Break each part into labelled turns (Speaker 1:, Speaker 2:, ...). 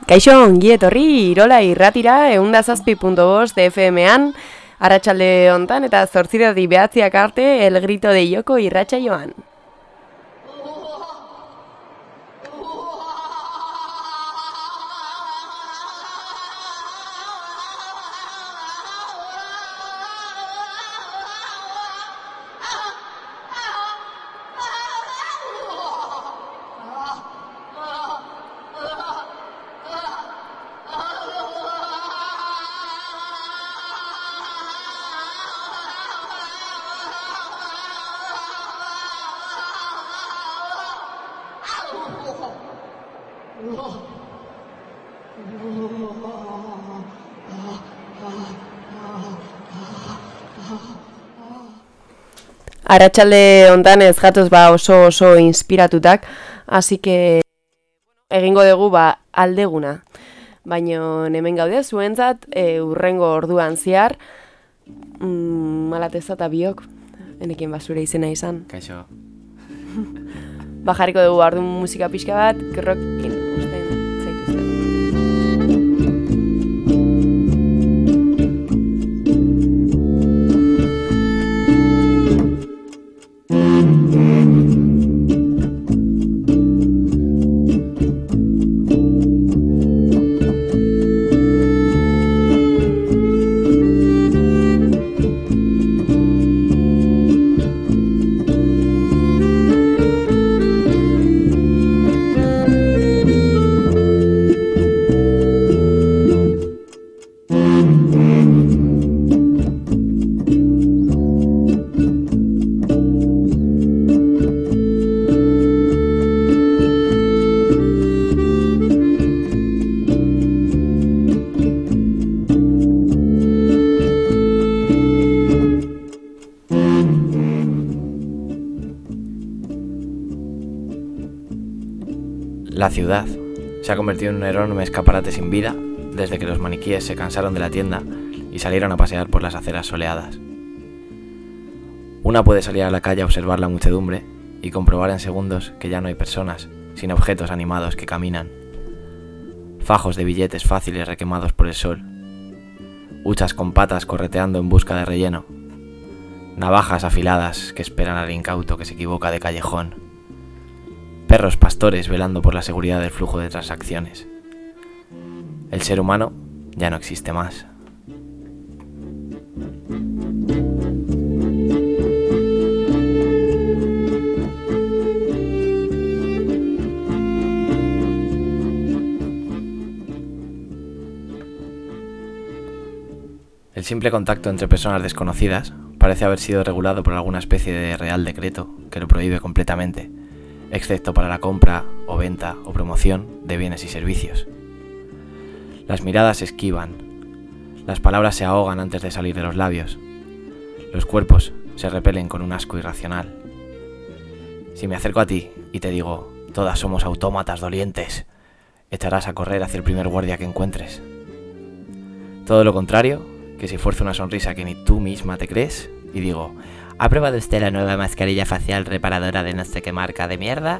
Speaker 1: Kaixo, ongi etorri Irola irratira 107.5 FM-an, arratsalde hontan eta 8:09 arte El Grito de Ioko irratsaioan. Arratsalde hontan ez gatoz oso inspiratutak, así que egingo dugu aldeguna. Baina hemen gaude zuentzat urrengo orduan zehar, malateza eta biok, enekin zure izena izan.
Speaker 2: Kaixo.
Speaker 1: Jarriko dugu ardun musika pixka bat, kerrokin usten zaituzten.
Speaker 2: La ciudad se ha convertido en un enorme escaparate sin vida desde que los maniquíes se cansaron de la tienda y salieron a pasear por las aceras soleadas. Una puede salir a la calle a observar la muchedumbre y comprobar en segundos que ya no hay personas, sino objetos animados que caminan. Fajos de billetes fáciles requemados por el sol. Huchas con patas correteando en busca de relleno. Navajas afiladas que esperan al incauto que se equivoca de callejón. Perros pastores velando por la seguridad del flujo de transacciones. El ser humano ya no existe más. El simple contacto entre personas desconocidas parece haber sido regulado por alguna especie de real decreto que lo prohíbe completamente, excepto para la compra o venta o promoción de bienes y servicios. Las miradas se esquivan, las palabras se ahogan antes de salir de los labios, los cuerpos se repelen con un asco irracional. Si me acerco a ti y te digo, todas somos autómatas dolientes, echarás a correr hacia el primer guardia que encuentres. Todo lo contrario, que si fuerzo una sonrisa que ni tú misma te crees y digo, ¿ha probado usted la nueva mascarilla facial reparadora de no sé qué marca de mierda?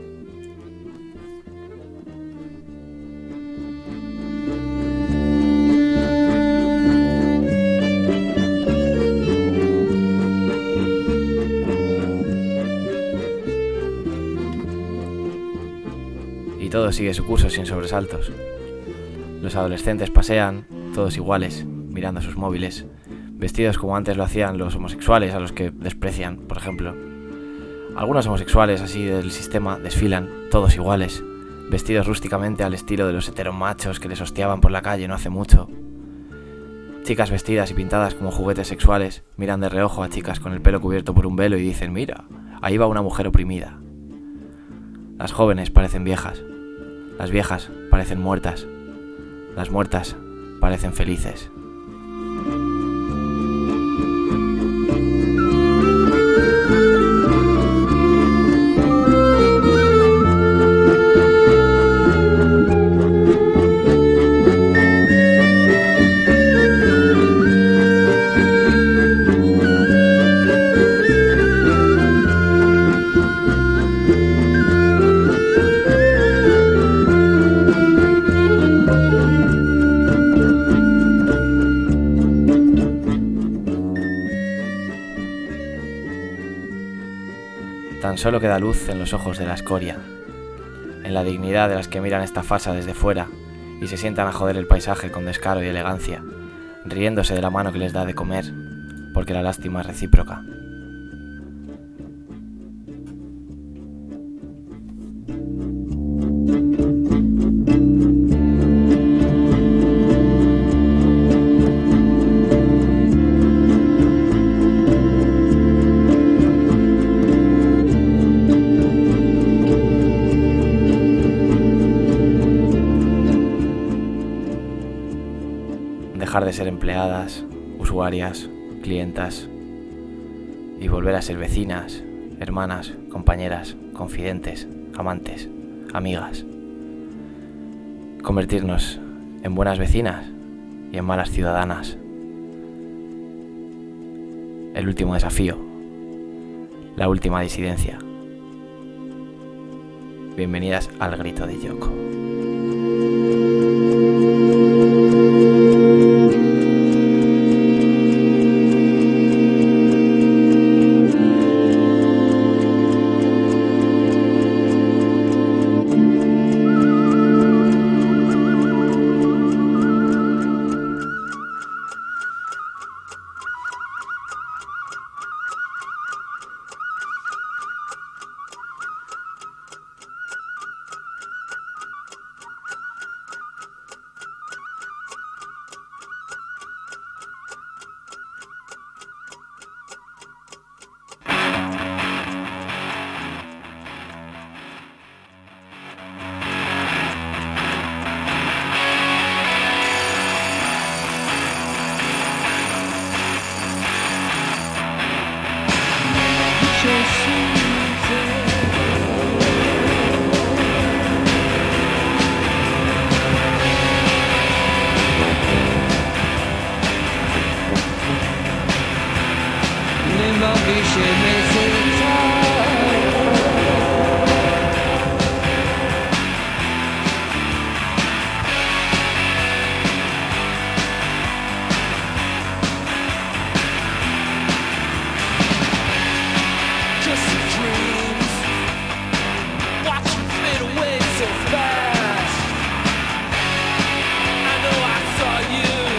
Speaker 2: Y todo sigue su curso sin sobresaltos. Los adolescentes pasean, todos iguales, mirando sus móviles, vestidos como antes lo hacían los homosexuales a los que desprecian, por ejemplo. Algunos homosexuales así del sistema desfilan, todos iguales, vestidos rústicamente al estilo de los heteromachos que les hostiaban por la calle no hace mucho. Chicas vestidas y pintadas como juguetes sexuales miran de reojo a chicas con el pelo cubierto por un velo y dicen, mira, ahí va una mujer oprimida. Las jóvenes parecen viejas, las viejas parecen muertas, las muertas parecen felices. Solo queda luz en los ojos de la escoria, en la dignidad de las que miran esta farsa desde fuera y se sientan a joder el paisaje con descaro y elegancia, riéndose de la mano que les da de comer, porque la lástima es recíproca. Dejar de ser empleadas, usuarias, clientas y volver a ser vecinas, hermanas, compañeras, confidentes, amantes, amigas. Convertirnos en buenas vecinas y en malas ciudadanas. El último desafío, la última disidencia. Bienvenidas al Grito de Yoko.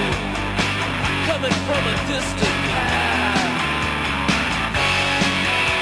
Speaker 3: From a distant past,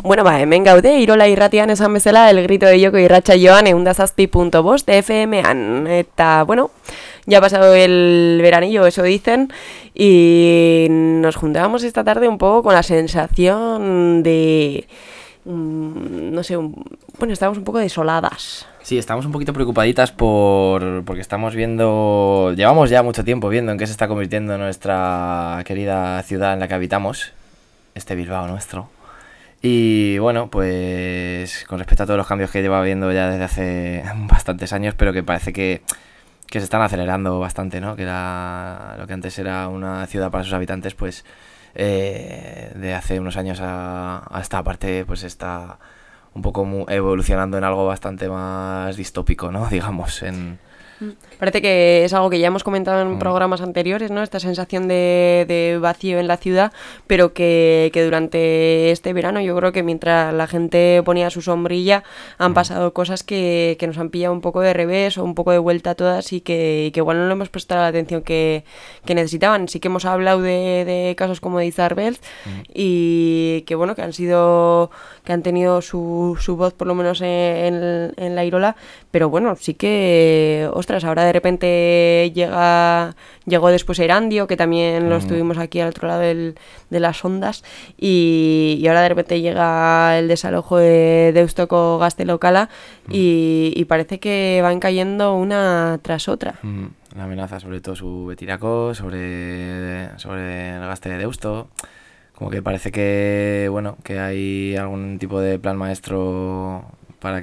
Speaker 1: Bueno, hemen gaude, Irola irratian esan bezala, el grito de Joko irratsaioan 107.5 de FM-an. Eta, bueno, ya ha pasado el veranillo, eso dicen, y nos juntábamos esta tarde un poco con la sensación de... no sé, bueno, estábamos un poco desoladas.
Speaker 2: Sí, estamos un poquito preocupaditas porque estamos viendo... Llevamos ya mucho tiempo viendo en qué se está convirtiendo nuestra querida ciudad en la que habitamos, este Bilbao nuestro. Y bueno, pues con respecto a todos los cambios que lleva habiendo ya desde hace bastantes años, pero que parece que se están acelerando bastante, ¿no? Que lo que antes era una ciudad para sus habitantes, pues de hace unos años a esta parte, pues está un poco evolucionando en algo bastante más distópico, ¿no? Digamos,
Speaker 1: Parece que es algo que ya hemos comentado en programas anteriores, ¿no? Esta sensación de vacío en la ciudad, pero que durante este verano yo creo que mientras la gente ponía su sombrilla han pasado cosas que nos han pillado un poco de revés o un poco de vuelta a todas y que igual no le hemos prestado la atención que necesitaban. Sí que hemos hablado de casos como de Izarbel y que bueno, que han tenido su voz por lo menos en la Irola, pero bueno, sí que... Ostras, ahora de repente llegó después Erandio, que también lo estuvimos aquí al otro lado de las ondas, y ahora de repente llega el desalojo de Deustuko Gaztelokala y parece que van cayendo una tras otra.
Speaker 2: La amenaza sobre todo su Betirako, sobre el Gazte de Deusto, como que parece que, bueno, que hay algún tipo de plan maestro para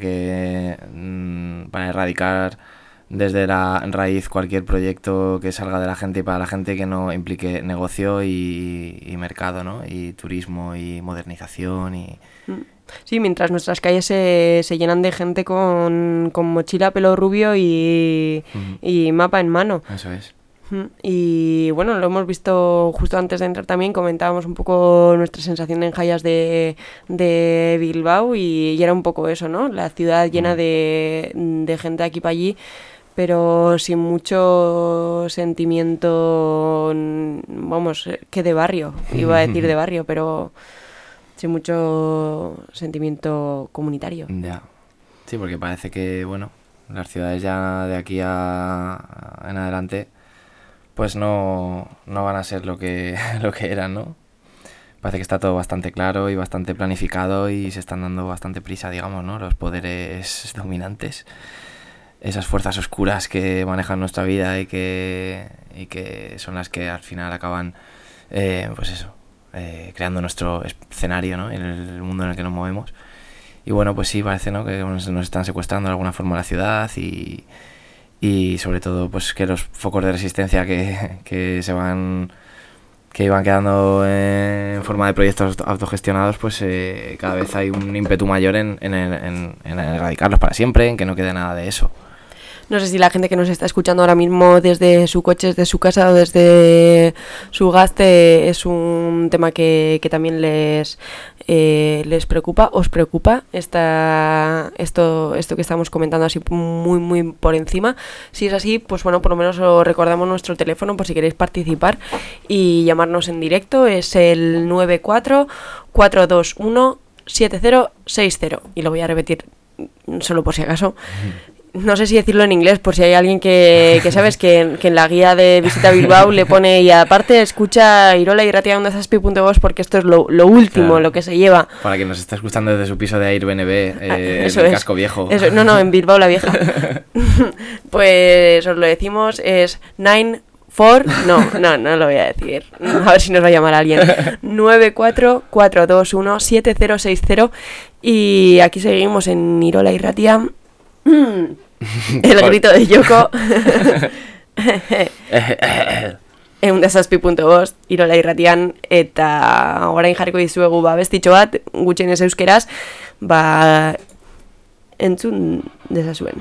Speaker 2: erradicar desde la raíz cualquier proyecto que salga de la gente y para la gente que no implique negocio y mercado, ¿no? Y turismo y modernización
Speaker 1: Sí, mientras nuestras calles se llenan de gente con mochila, pelo rubio y mapa en mano.
Speaker 2: Eso es.
Speaker 1: Y bueno, lo hemos visto justo antes de entrar también, comentábamos un poco nuestra sensación en Jayas de Bilbao y era un poco eso, ¿no? La ciudad llena de gente de aquí para allí, pero sin mucho sentimiento, vamos, que de barrio, iba a decir de barrio, pero sin mucho sentimiento comunitario.
Speaker 2: Ya, sí, porque parece que, bueno, las ciudades ya de aquí en adelante pues no van a ser lo que eran, ¿no? Parece que está todo bastante claro y bastante planificado y se están dando bastante prisa, digamos, ¿no? Los poderes dominantes, esas fuerzas oscuras que manejan nuestra vida y que son las que al final acaban, pues eso, creando nuestro escenario, ¿no? En el mundo en el que nos movemos. Y bueno, pues sí, parece, ¿no? Que nos están secuestrando de alguna forma la ciudad y sobre todo pues que los focos de resistencia que iban quedando en forma de proyectos autogestionados, pues cada vez hay un ímpetu mayor en erradicarlos para siempre, en que no quede nada de eso.
Speaker 1: No sé si la gente que nos está escuchando ahora mismo desde su coche, desde su casa o desde su gaste es un tema que también les preocupa. ¿Os preocupa esto que estamos comentando así muy muy por encima? Si es así, pues bueno, por lo menos os recordamos nuestro teléfono por si queréis participar y llamarnos en directo. Es el 94-421-7060 y lo voy a repetir solo por si acaso. No sé si decirlo en inglés, por si hay alguien que sabes que en la guía de Visita Bilbao le pone, y aparte escucha Irola irratia.zazpi.voz porque esto es lo último, claro, lo que se lleva.
Speaker 2: Para quien nos está escuchando desde su piso de Airbnb, el casco viejo.
Speaker 1: Eso, no, en Bilbao la vieja. Pues os lo decimos, es 94... No lo voy a decir. A ver si nos va a llamar alguien. 94-421-7060 y aquí seguimos en Irola irratia. El grito de Joko eundazazpi.bost Irola irratian eta orain jarriko dizuegu bestitxo bat gutxienez euskeraz entzun dezazuen.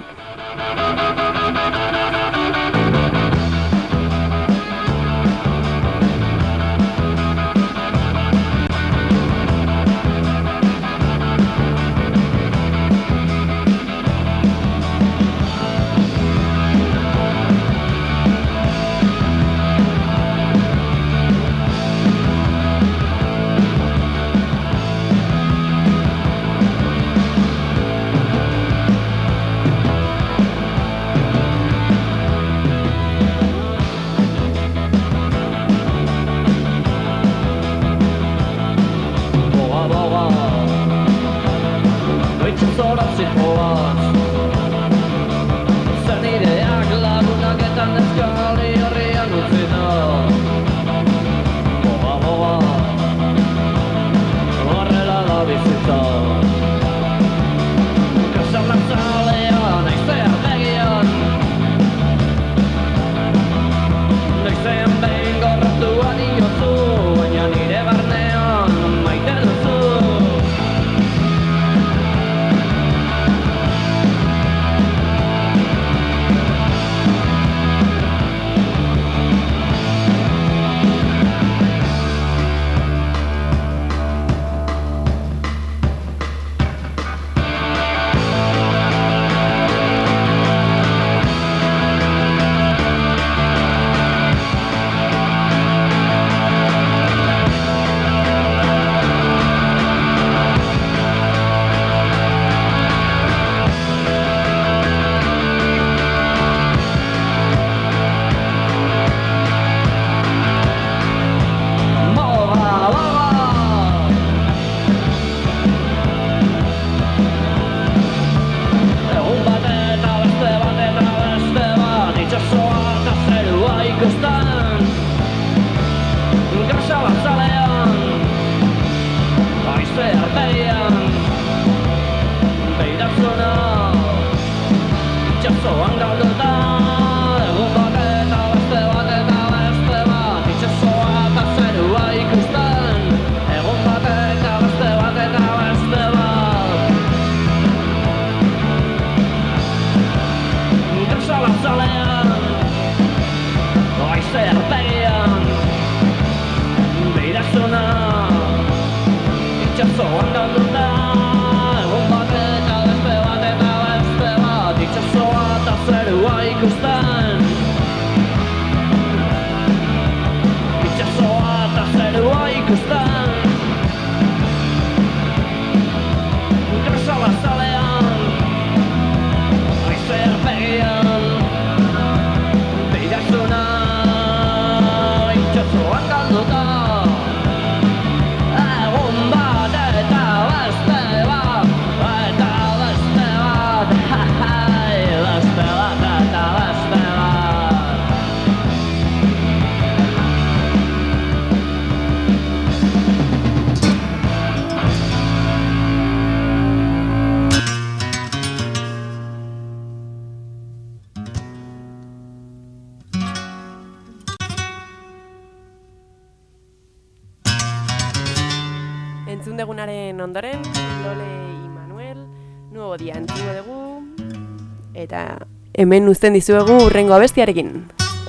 Speaker 1: Entzun degunaren ondoren, Lole y Manuel, nuevo día entzungo dugu, eta hemen uzten dizuegu hurrengo abestiarekin.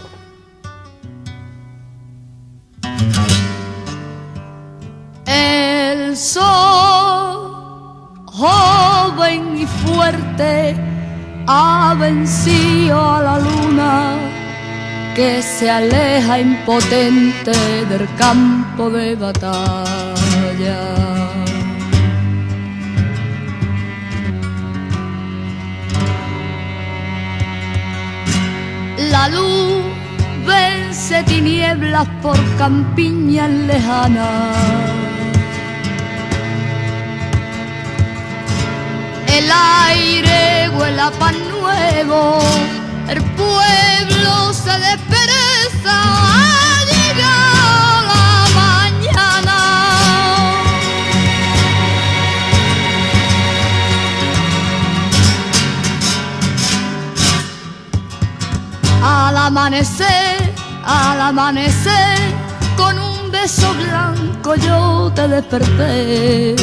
Speaker 3: El sol, joven y fuerte, ha vencido a la luna que se aleja impotente del campo de batalla. La luz vence tinieblas por campiñas lejanas. El aire huele a pan nuevo, el pueblo se despereza, ha llegado la mañana. Al amanecer, con un beso blanco yo te desperté.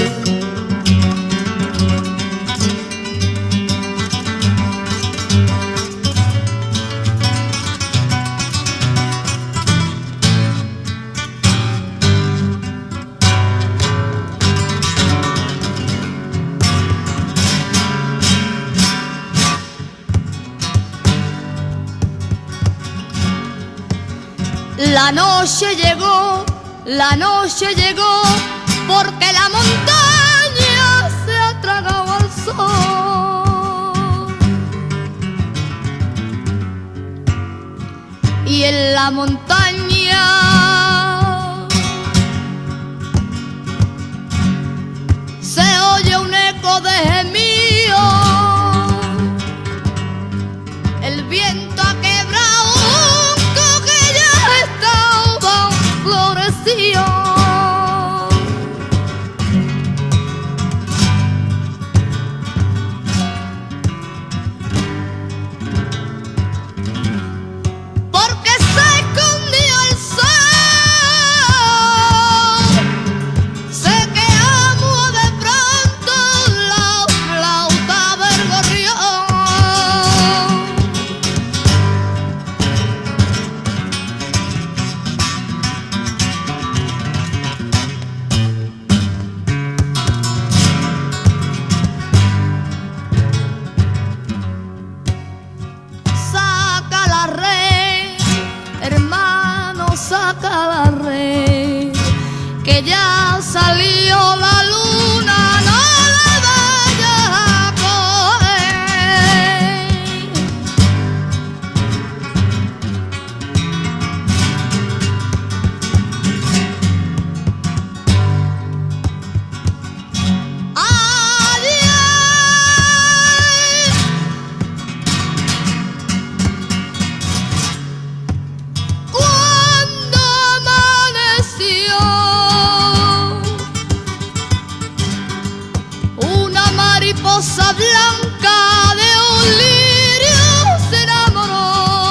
Speaker 3: La noche llegó, porque la montaña se ha tragado al sol. Y en la montaña se oye un eco de gemido. El viento ha quebrado floreció. Porque se escondió el sol, se quemó de pronto la flauta del gorrión. Saca la red, que ya salió la luna, no la vayas a coger. Mariposa blanca de un lirio se enamoró.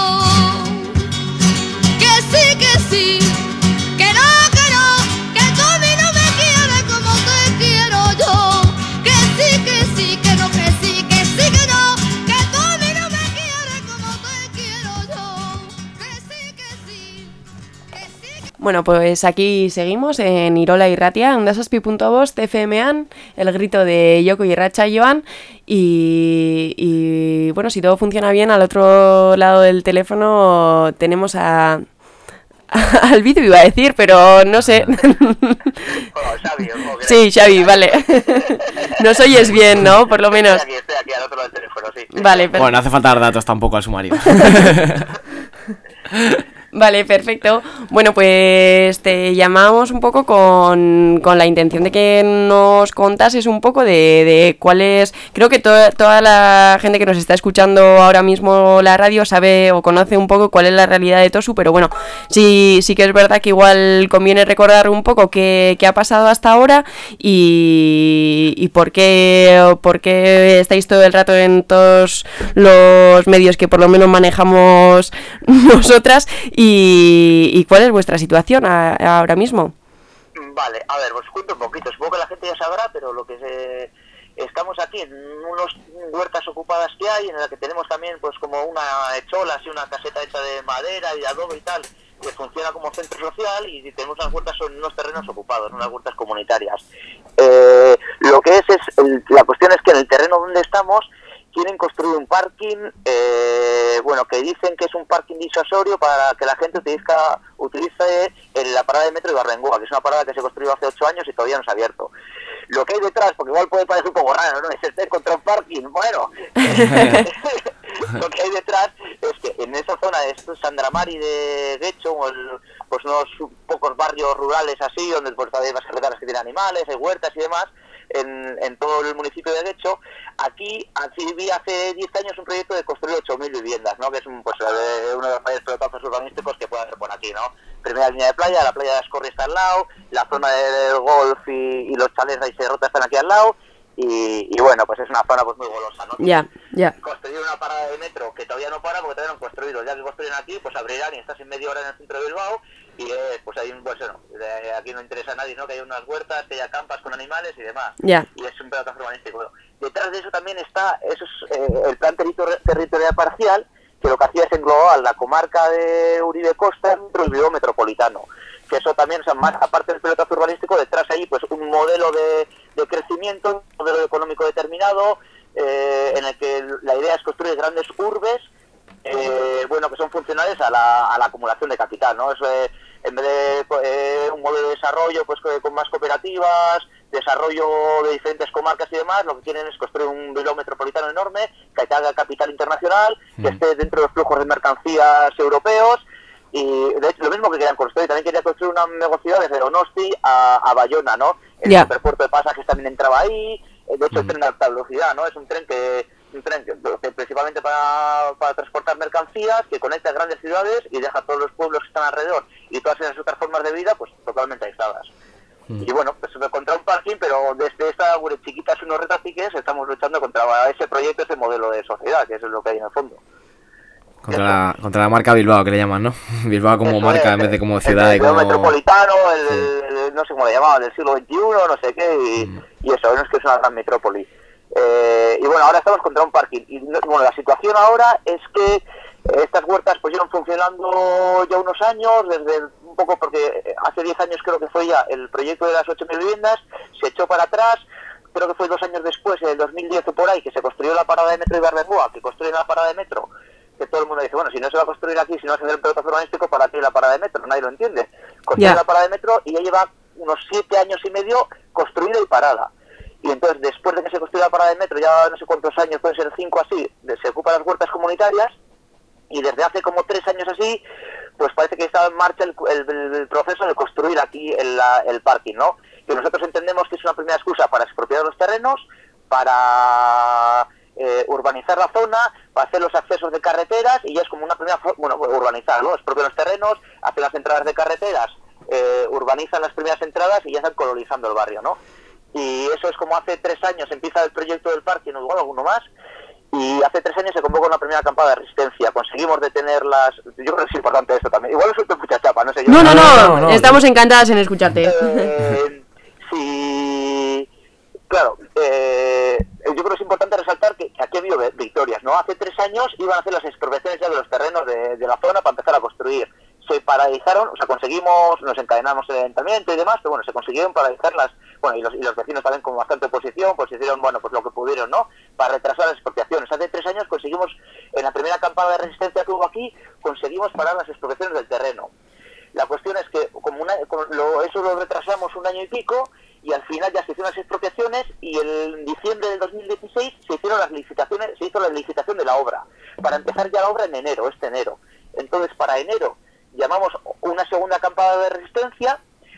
Speaker 3: Que sí, que no, que tú a mí no me quieres como te quiero yo. Que sí, que no, que sí, que no, que tú a mí no me quieres como te quiero yo. Que sí, que sí.
Speaker 1: Bueno, pues aquí seguimos en Irola Irratia, ondasazpi.bost, FM-an, el grito de Yoko y Racha Joan. Y bueno, si todo funciona bien, al otro lado del teléfono tenemos al Vitu, iba a decir, pero no sé.
Speaker 4: Xavi,
Speaker 1: sí, Xavi, vale. Nos oyes bien, ¿no? Por lo menos.
Speaker 4: Estoy aquí al otro lado del teléfono, sí.
Speaker 1: Vale, perfecto.
Speaker 2: Bueno, no hace falta dar datos tampoco al sumario.
Speaker 1: Vale, perfecto. Bueno, pues te llamamos un poco con la intención de que nos contases un poco de cuál es... Creo que toda la gente que nos está escuchando ahora mismo la radio sabe o conoce un poco cuál es la realidad de Tosu, pero bueno, sí que es verdad que igual conviene recordar un poco qué ha pasado hasta ahora y por qué estáis todo el rato en todos los medios que por lo menos manejamos nosotras. ¿Y cuál es vuestra situación ahora mismo?
Speaker 4: Vale, a ver, os cuento un poquito. Supongo que la gente ya sabrá, pero estamos aquí en unas huertas ocupadas que hay, en la que tenemos también pues como una echola, así una caseta hecha de madera y de adobe y tal, que funciona como centro social, y tenemos unas huertas en unos terrenos ocupados, unas huertas comunitarias. Lo que la cuestión es que en el terreno donde estamos quieren construir un parking, bueno, que dicen que es un parking disuasorio para que la gente utilice la parada de metro de Barbengoa, que es una parada que se construyó hace 8 años y todavía no se ha abierto. Lo que hay detrás, porque igual puede parecer un poco raro, ¿no? Es estar contra un parking, bueno. Lo que hay detrás es que en esa zona de Sandramari de Guecho, pues unos pocos barrios rurales así, donde pues hay más carreteras que tienen animales, hay huertas y demás, en todo el municipio de Guecho, aquí vi hace 10 años un proyecto de construir 8.000 viviendas, ¿no? Que es uno de los mayores pelotazos urbanísticos que puede haber por aquí, ¿no? Primera línea de playa, la playa de Ascorri está al lado, la zona del golf y los chalets de Iserrota están aquí al lado, y bueno, pues es una zona pues muy golosa, ¿no?
Speaker 1: Ya.
Speaker 4: Construir una parada de metro que todavía no para porque todavía no han construido. Ya que construyen aquí, pues abrirán y estás en media hora en el centro de Bilbao, y pues hay aquí no interesa a nadie, ¿no? Que hay unas huertas, que haya campas con animales y demás. Y es un pedazo urbanístico. Bueno, detrás de eso también está el plan territorial parcial, que lo que hacía es englobar la comarca de Uribe Costa dentro del Bilbao metropolitano. Que eso también, o sea, más aparte del pelotazo urbanístico, detrás ahí pues un modelo de crecimiento, un modelo económico determinado, en el que la idea es construir grandes urbes, bueno, que son funcionales a la acumulación de capital, ¿no? Eso, en vez de un modelo de desarrollo pues con más cooperativas, desarrollo de diferentes comarcas y demás, lo que quieren es construir un Bilbao metropolitano enorme, que haga capital internacional, que esté dentro de los flujos de mercancías europeos. Y de hecho lo mismo que querían construir, también quería construir una negocio desde Donosti a Bayona, ¿no? El superpuerto de pasajes también entraba ahí. De hecho el tren de alta velocidad, ¿no? Es un tren que principalmente para transportar mercancías, que conecta grandes ciudades y deja a todos los pueblos que están alrededor y todas esas otras formas de vida pues totalmente aisladas. Y bueno, pues contra un parking, pero desde esta chiquitas y unos retaciques estamos luchando contra ese proyecto, ese modelo de sociedad, que eso es lo que hay en el fondo.
Speaker 2: Contra la marca Bilbao, que le llaman, ¿no? Bilbao como
Speaker 4: eso
Speaker 2: marca
Speaker 4: es,
Speaker 2: en vez de como ciudad.
Speaker 4: El
Speaker 2: como
Speaker 4: metropolitano, no sé cómo le llamaban, del siglo XXI, no sé qué, y eso, no es que es una gran metrópoli. Y bueno, ahora estamos contra un parking. Y bueno, la situación ahora es que estas huertas pues llevan funcionando ya unos años, desde un poco porque hace 10 años creo que fue ya el proyecto de las 8.000 viviendas, se echó para atrás. Creo que fue 2 años después, en el 2010 o por ahí, que se construyó la parada de metro de Barbengoa, que construyen la parada de metro, que todo el mundo dice, bueno, si no se va a construir aquí, si no se hace el pelotazo urbanístico, ¿para qué la parada de metro? Nadie lo entiende. Construyen la parada de metro y ya lleva unos 7 años y medio construida y parada. Y entonces, después de que se construyó la parada de metro, ya no sé cuántos años, pueden ser 5 así, se ocupan las huertas comunitarias, y desde hace como 3 años así, pues parece que está en marcha el proceso de construir aquí el parking, ¿no? Que nosotros entendemos que es una primera excusa para expropiar los terrenos, para urbanizar la zona, para hacer los accesos de carreteras, y ya es como una primera, bueno, urbanizar, ¿no? Expropian los terrenos, hacen las entradas de carreteras, urbanizan las primeras entradas y ya están colonizando el barrio, ¿no? Y eso es como hace 3 años empieza el proyecto del parking, o igual alguno más, y hace 3 años se convoca una primera acampada de resistencia. Conseguimos detenerlas. Yo creo que es importante esto también. Igual suelto mucha chapa, no sé yo.
Speaker 1: No, estamos encantadas en escucharte.
Speaker 4: Sí, claro, yo creo que es importante resaltar que aquí ha habido victorias, ¿no? Hace 3 años iban a hacer las expropiaciones ya de los terrenos de la zona para empezar a construir. Se paralizaron, o sea, conseguimos, nos encadenamos en el ayuntamiento y demás, pero bueno, se consiguieron paralizarlas, bueno, y los vecinos también con bastante oposición, pues hicieron, bueno, pues lo que pudieron, ¿no? Para retrasar las expropiaciones. Hace 3 años conseguimos, en la primera campaña de resistencia que hubo aquí, conseguimos parar las expropiaciones del terreno. La cuestión es que eso lo retrasamos 1 año y pico, y al final ya se hicieron las expropiaciones, y en diciembre del 2016 se hizo la licitación de la obra, para empezar ya la obra en enero, este enero. Entonces, para enero llamamos una segunda acampada de resistencia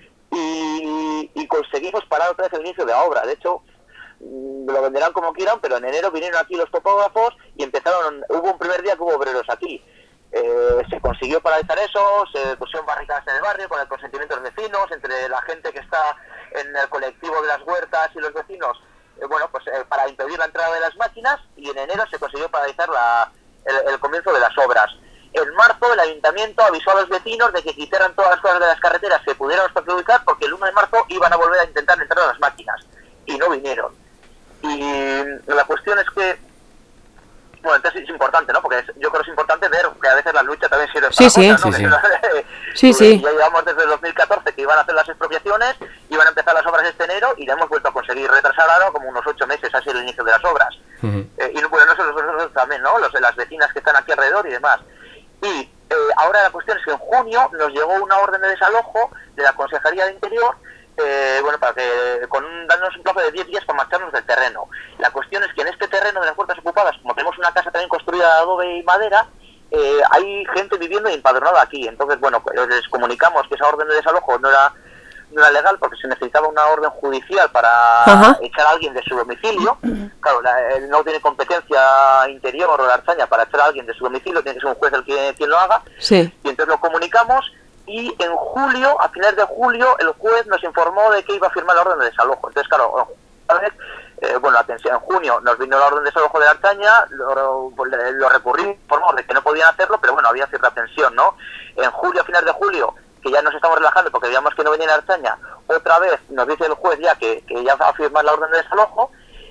Speaker 4: y conseguimos parar otra vez el inicio de la obra. De hecho, lo venderán como quieran, pero en enero vinieron aquí los topógrafos y hubo un primer día que hubo obreros aquí. Se consiguió paralizar eso, se pusieron barricadas en el barrio con el consentimiento de los vecinos, entre la gente que está en el colectivo de las huertas y los vecinos, para impedir la entrada de las máquinas, y en enero se consiguió paralizar el comienzo de las obras. en marzo el ayuntamiento avisó a los vecinos de que quitaran todas las cosas de las carreteras que pudieran ubicar, porque el 1 de marzo iban a volver a intentar entrar a las máquinas, y no vinieron. Y la cuestión es que, bueno, entonces es importante, ¿no? Porque yo creo que es importante ver que a veces la lucha también sirve para cosas, ¿no?
Speaker 1: Sí.
Speaker 4: Ya llevamos desde el 2014 que iban a hacer las expropiaciones, iban a empezar las obras este enero y ya hemos vuelto a conseguir retrasar ahora como unos 8 meses, así el inicio de las obras. Y bueno, nosotros también, ¿no? Los de las vecinas que están aquí alrededor y demás. Y ahora la cuestión es que en junio nos llegó una orden de desalojo de la Consejería de Interior, bueno, para que dándonos un plazo de 10 días para marcharnos del terreno. La cuestión es que en este terreno de las huertas ocupadas, como tenemos una casa también construida de adobe y madera, hay gente viviendo y empadronada aquí. Entonces, bueno, les comunicamos que esa orden de desalojo no era legal porque se necesitaba una orden judicial para echar a alguien de su domicilio. Claro, no tiene competencia Interior o la Archaña para echar a alguien de su domicilio, tiene que ser un juez quien lo haga. Sí. Y entonces lo comunicamos y en julio, a finales de julio, el juez nos informó de que iba a firmar la orden de desalojo. Entonces, claro, bueno, atención, en junio nos vino la orden de desalojo de la Archaña, lo recurrimos, informamos de que no podían hacerlo, pero bueno, había cierta tensión, ¿no? En julio, a finales de julio, que ya nos estamos relajando porque veíamos que no venía la Archaña, otra vez nos dice el juez ya que ya va a firmar la orden de desalojo,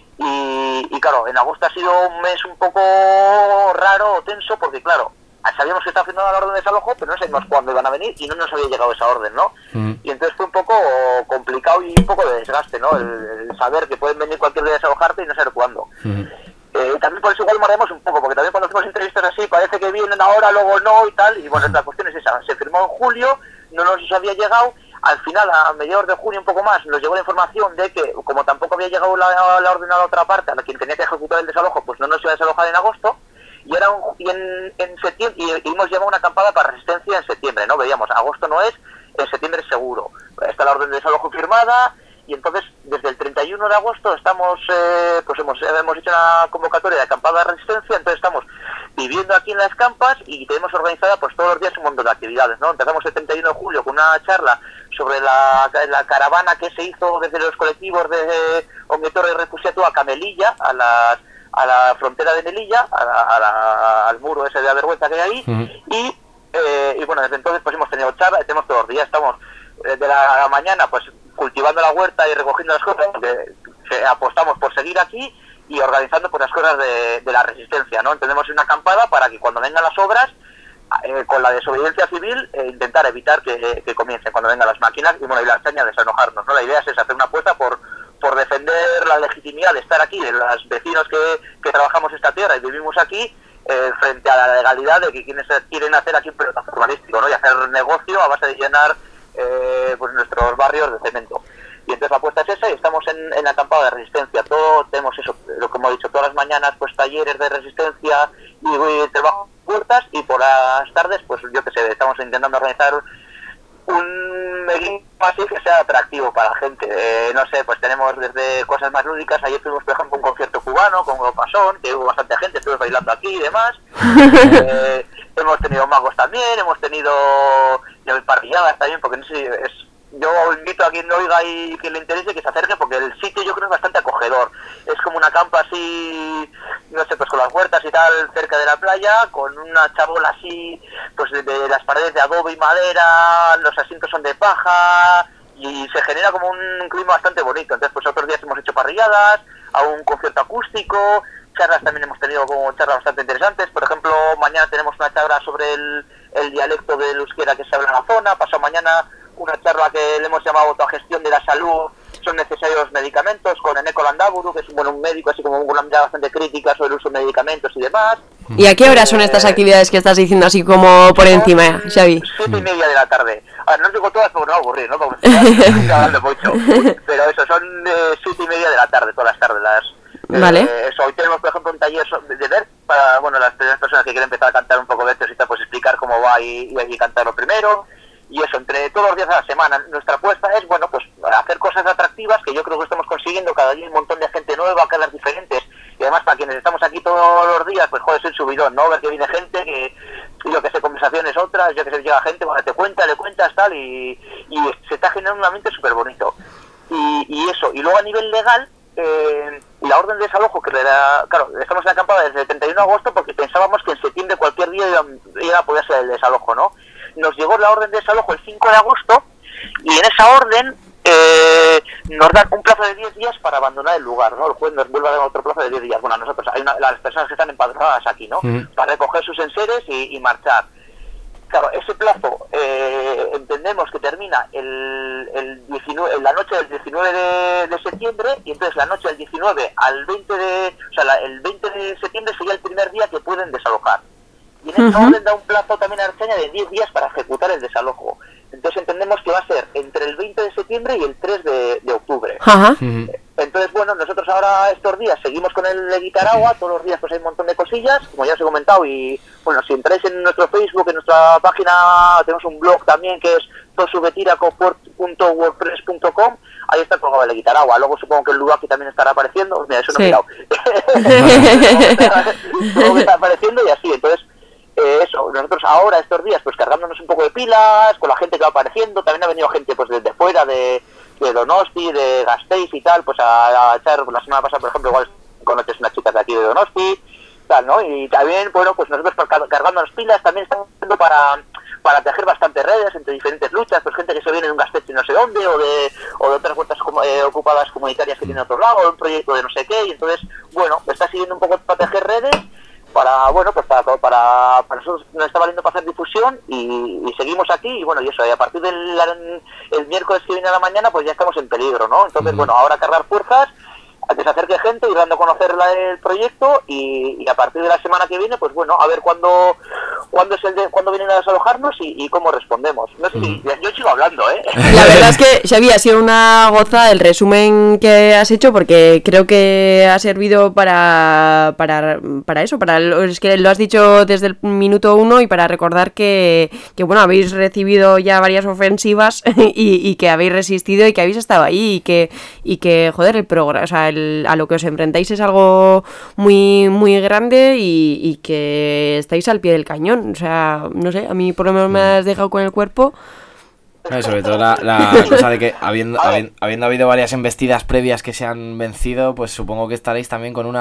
Speaker 4: y claro, en agosto ha sido un mes un poco raro o tenso, porque claro, sabíamos que estaba firmada la orden de desalojo, pero no sabíamos cuándo iban a venir y no nos había llegado esa orden, ¿no? Y entonces fue un poco complicado y un poco de desgaste, ¿no? El saber que pueden venir cualquier día a desalojarte y no saber cuándo. También por eso igual mareamos un poco, porque también cuando hacemos entrevistas así parece que vienen ahora, luego no y tal, y bueno, la cuestión es esa, se firmó en julio, no nos había llegado, al final, a mediados de junio un poco más, nos llegó la información de que, como tampoco había llegado la orden a la otra parte, a la quien tenía que ejecutar el desalojo, pues no nos iba a desalojar en agosto, y en septiembre, y hemos llevado una acampada para resistencia en septiembre, ¿no? Veíamos, agosto no es, en septiembre seguro. Está la orden de desalojo firmada, y entonces desde el 31 de agosto estamos, pues hemos hecho una convocatoria de acampada de resistencia, entonces estamos viviendo aquí en las campas y tenemos organizada pues todos los días un montón de actividades, ¿no? Empezamos el 31 de julio con una charla sobre la caravana que se hizo desde los colectivos de Onguetorra y Refusiatu a Camelilla, a la frontera de Melilla, al muro ese de la vergüenza que hay ahí, y bueno, desde entonces pues hemos tenido charlas, tenemos todos los días, estamos de la mañana pues cultivando la huerta y recogiendo las cosas, porque apostamos por seguir aquí y organizando pues las cosas de la resistencia, ¿no? Tenemos una acampada para que cuando vengan las obras, con la desobediencia civil, intentar evitar que comiencen cuando vengan las máquinas, y bueno, y la Archaña desenojarnos, ¿no? La idea es esa, hacer una apuesta por defender la legitimidad de estar aquí, de los vecinos que trabajamos esta tierra y vivimos aquí, frente a la legalidad de que quienes quieren hacer aquí un pelotazo urbanístico, ¿no? Y hacer negocio a base de llenar pues nuestros barrios de cemento. Y entonces la apuesta es esa, y estamos en la acampada de resistencia. Todo tenemos eso, lo que hemos dicho, todas las mañanas pues talleres de resistencia y trabajo en puertas, y por las tardes pues yo que sé, estamos intentando organizar un equipo así que sea atractivo para la gente. No sé, pues tenemos desde cosas más lúdicas. Ayer tuvimos, por ejemplo, un concierto cubano con Pasón, que hubo bastante gente, estuvimos bailando aquí y demás. Hemos tenido magos también, hemos tenido parrilladas también, porque no sé, yo invito a quien lo oiga y quien le interese que se acerque, porque el sitio yo creo es bastante acogedor. Es como una campa así, no sé, pues con las huertas y tal, cerca de la playa, con una chabola así, pues de las paredes de adobe y madera, los asientos son de paja, y se genera como un clima bastante bonito. Entonces pues otros días hemos hecho parrilladas, a un concierto acústico, charlas también hemos tenido como charlas bastante interesantes. Por ejemplo, mañana tenemos una charla sobre el dialecto del euskera que se habla en la zona, pasado mañana una charla que le hemos llamado autogestión de la salud, son necesarios medicamentos, con Eneko Landaburu, que es un médico así como una mirada bastante crítica sobre el uso de medicamentos y demás.
Speaker 1: ¿Y a qué hora son estas actividades que estás diciendo así como por encima, Xavi?
Speaker 4: 7:30 de la tarde. A ver, no os digo todas porque no va a aburrir, ¿no? Porque estoy hablando mucho. Pero eso, son 7:30 de la tarde, todas las tardes.
Speaker 1: Vale.
Speaker 4: Eso, hoy tenemos, por ejemplo, un taller de ver para, bueno, las primeras personas que quieren empezar a cantar un poco versos y tal, pues explicar cómo va y cantarlo primero. Y eso, entre todos los días de la semana, nuestra apuesta es, bueno, pues hacer cosas atractivas, que yo creo que estamos consiguiendo cada día un montón de gente nueva, caras diferentes, y además para quienes estamos aquí todos los días, pues joder, es un subidón, ¿no? Ver que viene gente, que yo que sé, conversaciones otras, yo que sé, llega gente, bueno, te cuenta, le cuentas, tal, y se está generando un ambiente súper bonito. Y eso, y luego a nivel legal, y la orden de desalojo que le da, claro, estamos en acampada desde el 31 de agosto porque pensábamos que en septiembre cualquier día iba a poder ser el desalojo, ¿no? Nos llegó la orden de desalojo el 5 de agosto y en esa orden nos dan un plazo de 10 días para abandonar el lugar, ¿no? El juez nos vuelve a dar otro plazo de 10 días. Bueno, nosotros, las personas que están empadronadas aquí, ¿no? Para recoger sus enseres y marchar. Claro, ese plazo entendemos que termina la noche del 19 de septiembre, y entonces la noche del 19 al 20 el 20 de septiembre sería el primer día que pueden desalojar. Y en esa orden da un plazo también a Ertzaintza de 10 días para ejecutar el desalojo. Entonces entendemos que va a ser entre el 20 de septiembre y el 3 de octubre. Entonces, bueno, nosotros ahora estos días seguimos con el de Guitaragua, todos los días pues hay un montón de cosillas, como ya os he comentado, y bueno, si entráis en nuestro Facebook, en nuestra página, tenemos un blog también que es tosubetiraconfort.wordpress.com, ahí está colgado el de Guitaragua. Luego supongo que el Luaki también estará apareciendo, mira, eso no he mirado. Supongo que está apareciendo y así, entonces eso, nosotros ahora estos días pues cargándonos un poco de pilas con la gente que va apareciendo. También ha venido gente pues desde fuera de Donosti, de Gasteiz y tal, pues a echar, la semana pasada por ejemplo igual conoces unas chicas de aquí de Donosti, tal, ¿no? Y también, bueno, pues nosotros cargándonos pilas también estamos haciendo para tejer bastantes redes entre diferentes luchas, pues gente que se viene de un Gasteiz y no sé dónde, o de otras huertas ocupadas comunitarias que tiene otro lado, o un proyecto de no sé qué, y entonces, bueno, está siguiendo un poco para tejer redes, para nosotros nos está valiendo para hacer difusión y seguimos aquí, y bueno, y eso, y a partir del el miércoles que viene a la mañana pues ya estamos en peligro, ¿no? Entonces, bueno, ahora cargar fuerzas, a que se acerque gente y dando a conocer el proyecto, y a partir de la semana que viene, pues bueno, a ver cuándo vienen a desalojarnos y cómo respondemos. No sé si yo sigo hablando, ¿eh?
Speaker 1: La verdad es que, Xavi, ha sido una goza el resumen que has hecho, porque creo que ha servido para eso, es que lo has dicho desde el minuto 1, y para recordar que bueno, habéis recibido ya varias ofensivas y que habéis resistido y que habéis estado ahí y que joder, el programa, o sea, a lo que os enfrentáis es algo muy muy grande y que estáis al pie del cañón. O sea, no sé, a mí por lo menos me has dejado con el cuerpo.
Speaker 2: Sobre todo la cosa de que habiendo habido varias embestidas previas que se han vencido, pues supongo que estaréis también con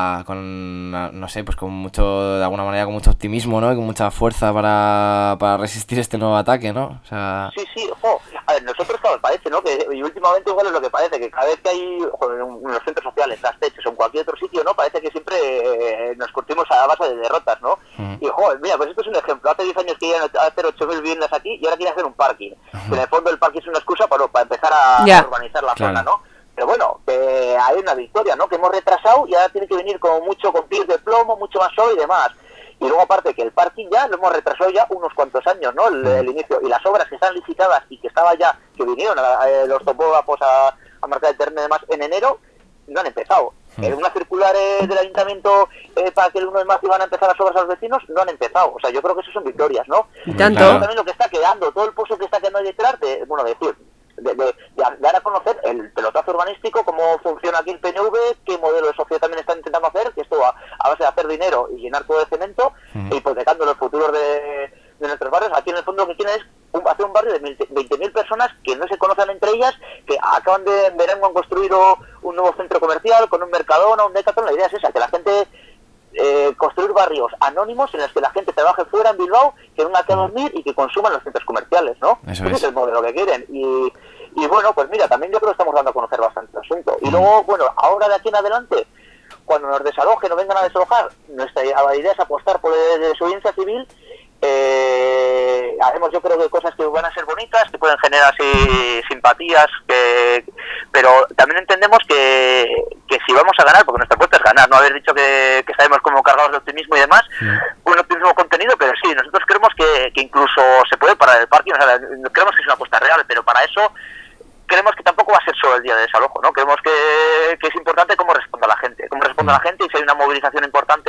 Speaker 2: no sé, pues con mucho, de alguna manera con mucho optimismo, ¿no? Y con mucha fuerza para resistir este nuevo ataque, ¿no? O sea...
Speaker 4: Sí, ojo, a ver, nosotros claro, parece, ¿no? Y últimamente igual es lo que parece, que cada vez que hay en los centros sociales, las techos o en cualquier otro sitio, ¿no? Parece que siempre nos curtimos a base de derrotas, ¿no? Y joder, mira, pues esto es un ejemplo. Hace 10 años que iban a hacer 8.000 viviendas aquí y ahora quieren hacer un parking. Que en el fondo el parque es una excusa para empezar a urbanizar la zona, ¿no? Pero bueno, hay una victoria, ¿no? Que hemos retrasado y ahora tiene que venir con pies de plomo, mucho más sol y demás. Y luego aparte que el parking ya lo hemos retrasado ya unos cuantos años, ¿no? El inicio. Y las obras que están licitadas y que estaba ya, que vinieron los topógrafos a marcar el terreno y demás en enero, no han empezado. Una circular del ayuntamiento para que el 1 de marzo iban a empezar las obras a los vecinos, no han empezado. O sea, yo creo que eso son victorias, ¿no?
Speaker 1: Y tanto.
Speaker 4: Claro. También lo que está quedando, todo el pozo que está quedando ahí detrás, de dar a conocer el pelotazo urbanístico, cómo funciona aquí el PNV, qué modelo de sociedad también está intentando hacer, que esto a base de hacer dinero y llenar todo de cemento, e hipotecando los futuros de nuestros barrios. Aquí en el fondo lo que quieren es hacer un barrio de 20.000 personas que no se conocen entre ellas, que acaban de en verano han construido un nuevo centro comercial con un Mercadona, un Decathlon. La idea es esa, que la gente construir barrios anónimos en los que la gente trabaje fuera en Bilbao, que venga aquí a dormir y que consuman los centros comerciales, ¿no? Ese es el modelo que quieren. Y bueno, pues mira, también yo creo que estamos dando a conocer bastante el asunto. Y luego, bueno, ahora de aquí en adelante, cuando nos desalojen o vengan a desalojar, nuestra idea es apostar por la desobediencia civil. Haremos, yo creo, que cosas que van a ser bonitas, que pueden generar así simpatías, pero también entendemos que si vamos a ganar, porque nuestra apuesta es ganar, no haber dicho que sabemos cómo cargados de optimismo y demás, un optimismo contenido, pero sí, nosotros creemos que incluso se puede parar el parking, o sea, creemos que es una apuesta real, pero para eso creemos que tampoco va a ser solo el día de desalojo, ¿no? Creemos que es importante cómo responda la gente, y si hay una movilización importante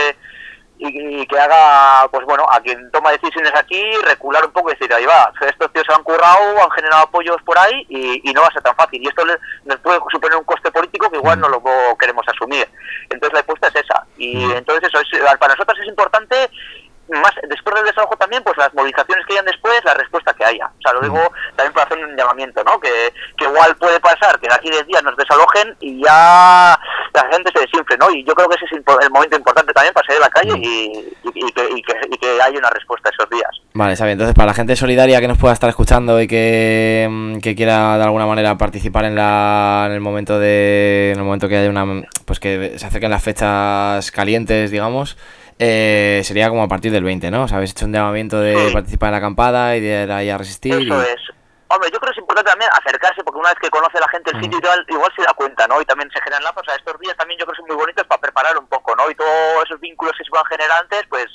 Speaker 4: y que haga, pues bueno, a quien toma decisiones aquí, recular un poco y decir, ahí va, estos tíos se han currado, han generado apoyos por ahí y no va a ser tan fácil. Y esto nos puede suponer un coste político que igual no lo queremos asumir. Entonces la apuesta es esa. Y entonces eso, para nosotros es importante, más después del desalojo también, pues las movilizaciones que hayan después, la respuesta que haya. O sea, lo digo también para hacer un llamamiento, ¿no? Que igual puede pasar que de aquí 10 días nos desalojen y ya que la gente se desinfle, ¿no? Y yo creo que ese es el momento importante también para salir a la calle y que haya una respuesta esos días.
Speaker 2: Vale, está bien. Entonces, para la gente solidaria que nos pueda estar escuchando y que quiera de alguna manera participar en el momento que haya pues que se acerquen las fechas calientes, digamos, sería como a partir del 20, ¿no? O sea, habéis hecho un llamamiento de participar en la acampada y de ir ahí a resistir.
Speaker 4: Eso es. Hombre, yo creo que es importante también acercarse, porque una vez que conoce la gente el sitio igual se da cuenta, ¿no? Y también se generan lazos. O sea, estos días también yo creo que son muy bonitos para preparar un poco, ¿no? Y todos esos vínculos que se van a generar antes, pues,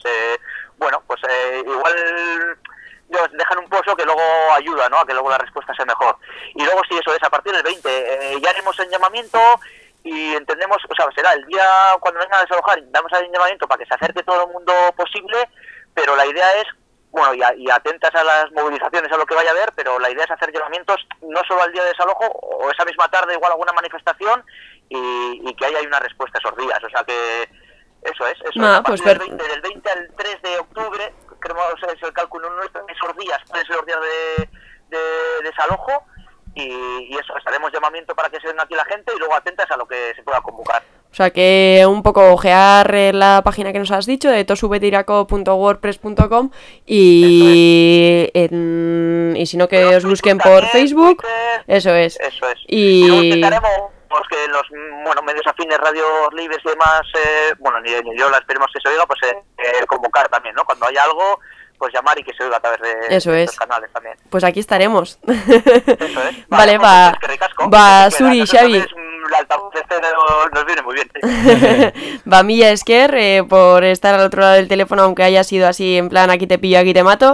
Speaker 4: igual dejan un pozo que luego ayuda, ¿no? A que luego la respuesta sea mejor. Y luego sí, eso es, a partir del 20 ya haremos el llamamiento y entendemos, o sea, será el día cuando vengan a desalojar, damos el llamamiento para que se acerque todo el mundo posible, pero la idea es, bueno, y atentas a las movilizaciones, a lo que vaya a haber, pero la idea es hacer llamamientos no solo al día de desalojo, o esa misma tarde igual alguna manifestación, y que haya una respuesta esos días. O sea que eso es. A partir del 20 al 3 de octubre, creo que es el cálculo nuestro, esos días pueden ser los días de desalojo, y eso, haremos llamamiento para que se den aquí la gente y luego atentas a lo que se pueda convocar.
Speaker 1: O sea que un poco ojear la página que nos has dicho de tosubetiraco.wordpress.com y si no que os busquen por Facebook.
Speaker 4: Twitter,
Speaker 1: eso es.
Speaker 4: Y luego intentaremos que los medios afines, radios libres y demás, ni yo la esperemos que se oiga, pues convocar también, ¿no? Cuando haya algo, pues llamar y que se oiga a través de estos canales también.
Speaker 1: Pues aquí estaremos.
Speaker 4: Eso es.
Speaker 1: Vale, Suri, Xavi.
Speaker 4: El altavoz nos viene muy bien.
Speaker 1: Va, milla esker por estar al otro lado del teléfono, aunque haya sido así en plan aquí te pillo, aquí te mato.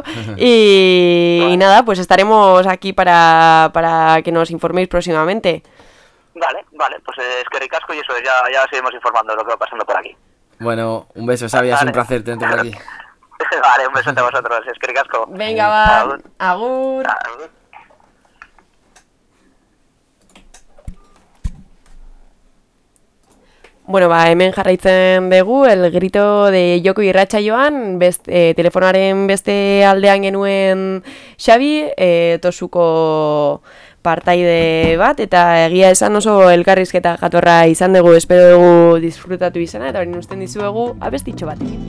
Speaker 1: Y nada, pues estaremos aquí para que nos informéis próximamente.
Speaker 4: Vale, pues es que ricasco y eso, ya seguimos informando de lo que va pasando por aquí.
Speaker 2: Bueno, un beso, Xavi, ha sido un placer tenerte por aquí.
Speaker 4: Vale, un beso a vosotros, es que ricasco.
Speaker 1: Venga, va, agur. Bueno, hemen jarraitzen dugu, el grito de Joko irratxa joan, telefonaren beste aldean genuen Xabi, tosuko partaide bat, eta egia esan oso elkarrizketa jatorra izan dugu, espero dugu disfrutatu izana, eta hori usten dizuegu abestitxo batekin.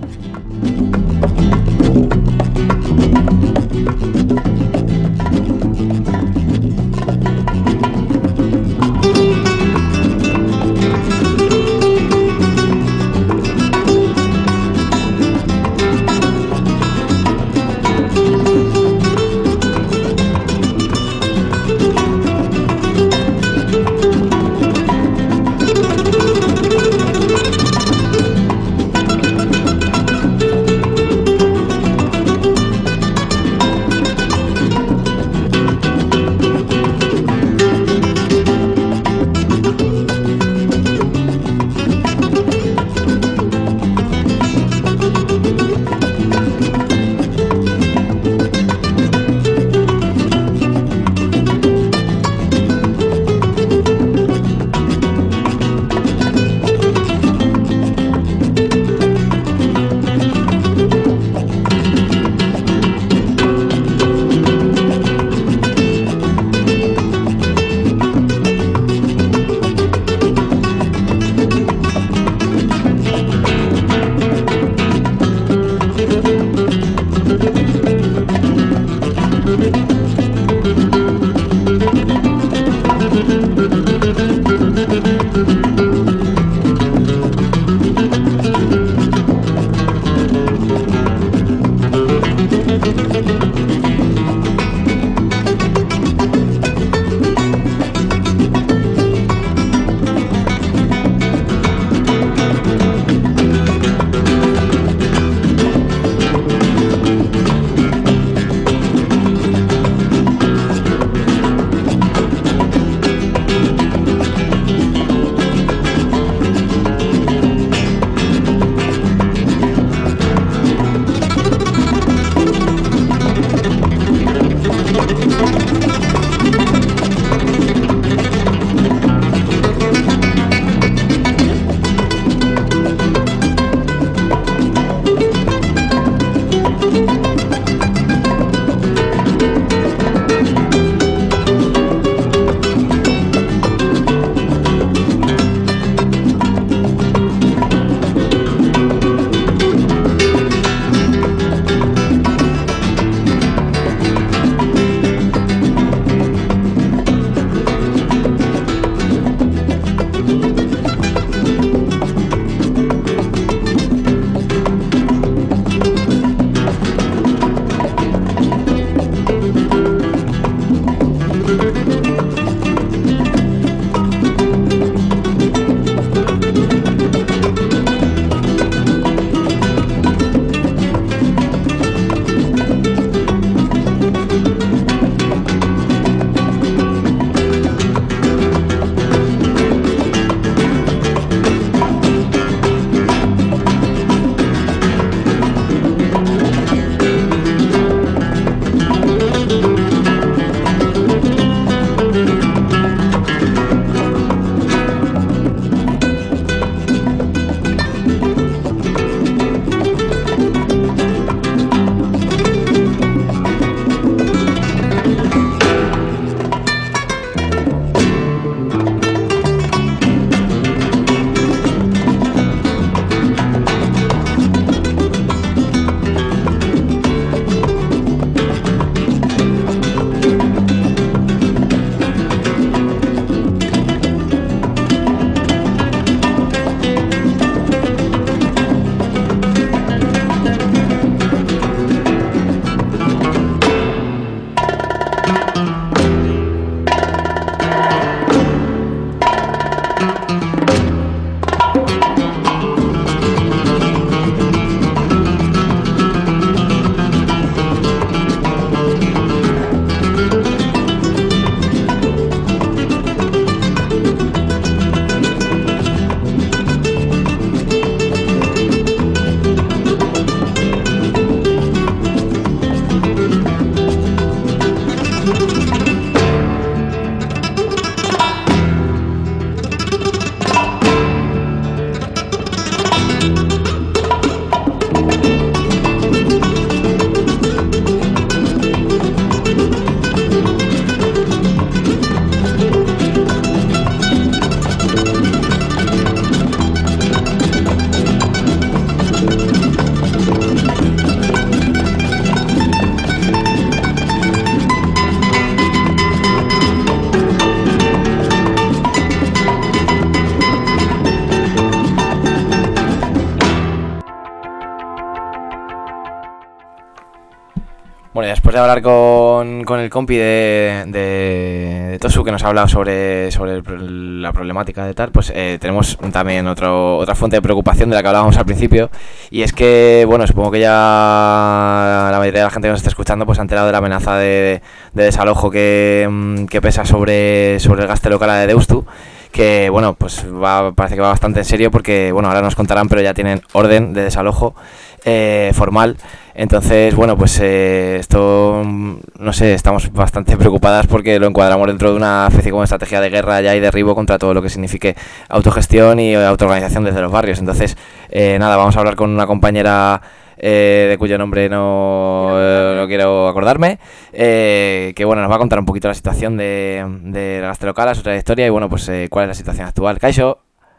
Speaker 2: Bueno, después de hablar con el compi de Tosu, que nos ha hablado sobre la problemática de tal, pues tenemos también otra fuente de preocupación de la que hablábamos al principio, y es que, bueno, supongo que ya la mayoría de la gente que nos está escuchando pues ha enterado de la amenaza de desalojo que pesa sobre el gaste local de Deustu, que, bueno, pues parece que va bastante en serio porque, bueno, ahora nos contarán, pero ya tienen orden de desalojo formal. Entonces, bueno, pues esto, no sé, estamos bastante preocupadas porque lo encuadramos dentro de una especie como estrategia de guerra ya y derribo contra todo lo que signifique autogestión y autoorganización desde los barrios. Entonces, nada, vamos a hablar con una compañera de cuyo nombre no quiero acordarme, que, bueno, nos va a contar un poquito la situación de la gaste local, su trayectoria y, bueno, pues cuál es la situación actual. Kaixo.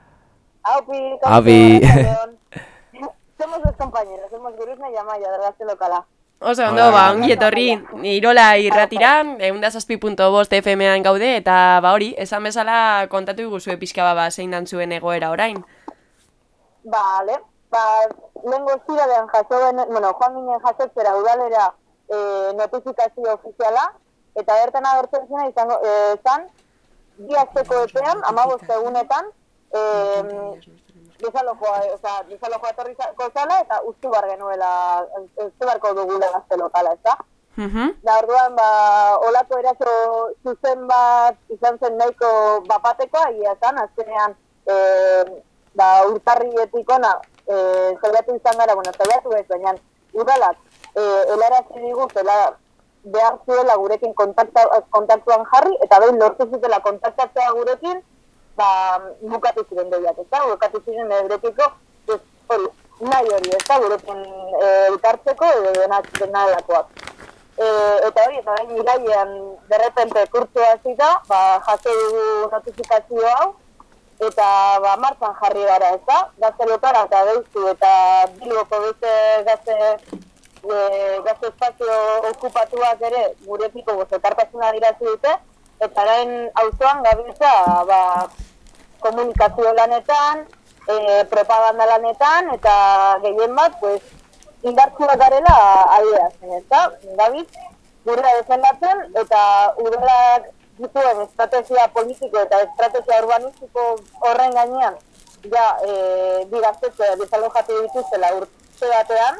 Speaker 5: Aupi. Somos dos compañeros, somos Guruzna y Amaia, de Gaste Lokala.
Speaker 1: Oso, ondo, ongi etorri, Irola irratiran, 107.5 FM-an gaude, eta hori, esan bezala kontatu iguzue pixka zein dan zuen egoera orain.
Speaker 5: Vale, lehengo ziradean joan ginen jasotzera udalera notifikazio ofiziala, eta bertan agertzen zena izan, 2 asteko epean, 15 egunetan, desalojoa etorriko zela eta ustu barko dugula Gaste Lokala, ez da? Da, orduan, olako eraso zuzen bat izan zen nahiko bapatekoa, esan, azkenean, urtarrietik ona, zaiatu izan gara, zaiatu ez, baina udalak helarazi digu, behar zuela gurekin kontaktuan jarri, eta behin lortu zutela kontaktatzea gurekin, bukatu ziren deiak, ez da? Bukatu ziren gurekiko, hori, nahi hori, ez da? Gurekin elkartzeko edo dena delakoak. Eta hori, eta bain irailean derrepente kurtzua zita, jaso dugu notifikazio hau, eta martzan jarri gara, ez da? Gaste Lokala eta Deustu eta Bilboko beste gazte espazio okupatuak ere gurekiko elkartasuna adirazi dute, eta orain auzoan gabiltza komunikazio lanetan, propaganda lanetan, eta gehien bat, indartsuak garela adierazten, ez da? Gabiz, gurera defendatzen, eta udalak dituen estrategia politiko eta estrategia urbanistiko horren gainean, bi gaztetxe desalojatu dituztela urte batean,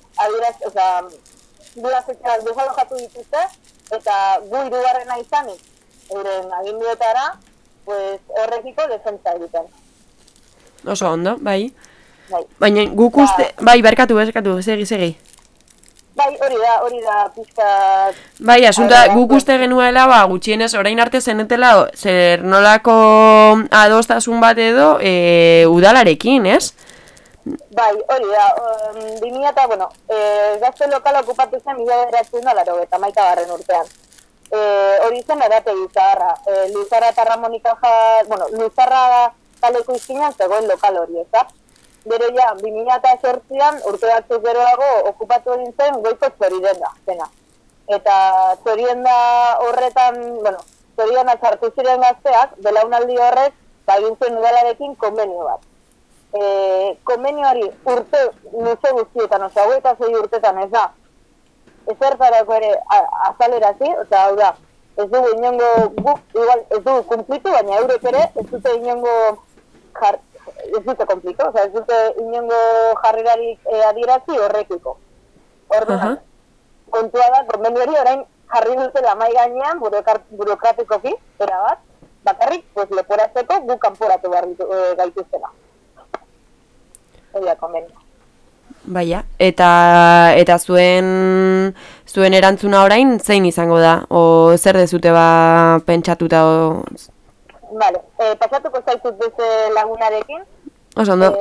Speaker 5: bi gaztetxeak desalojatu dituzte, eta gu hirugarrena izanik, euren aginduetara, horrekiko defentsa egiten.
Speaker 1: Oso ondo, bai. Baina guk uste... Bai, berkatu, segi.
Speaker 5: Bai, hori da pizkat...
Speaker 1: Bai, asunta, guk uste genuela, gutxienez, orain arte zenetela, zer nolako adostasun bat edo udalarekin, ez?
Speaker 5: Bai, hori da, 2000 eta, Gaste Lokala okupatu zen 1981 urtean. Hori zen erategi zaharra. Luzarra eta Ramonika Luzarra taleko izkinan zegoen lokal hori, ez da? Gero ja, 2008an urte batzuk geroago okupatu egin zen goiko Txorienda zena. Eta Txorienda horretan, Txorienda sartu ziren gazteak, belaunaldi horrek, egin zen udalarekin konbenio bat. Konbenioari urte luze guztietan, 26 urtetan ez da, ezertarako ere azalerazi, eta hau da, ez dugu inongo, igual ez dugu kumplitu, baina eurek ere ez dute inongo ez dute komplitu, ez dute inongo jarrerarik adirazi horrekiko. Orduan, kontua da, konbenioari orain jarri dutela mai gainean, burokratikoki, erabat, bakarrik, leporatzeko gu kanporatu gaituztela. Hori da, konbenio.
Speaker 1: Baina, eta zuen erantzuna orain zein izango da? O zer dezute pentsatuta?
Speaker 5: Vale, pasatuko zaitut beste lagunarekin.
Speaker 1: Oso ondo.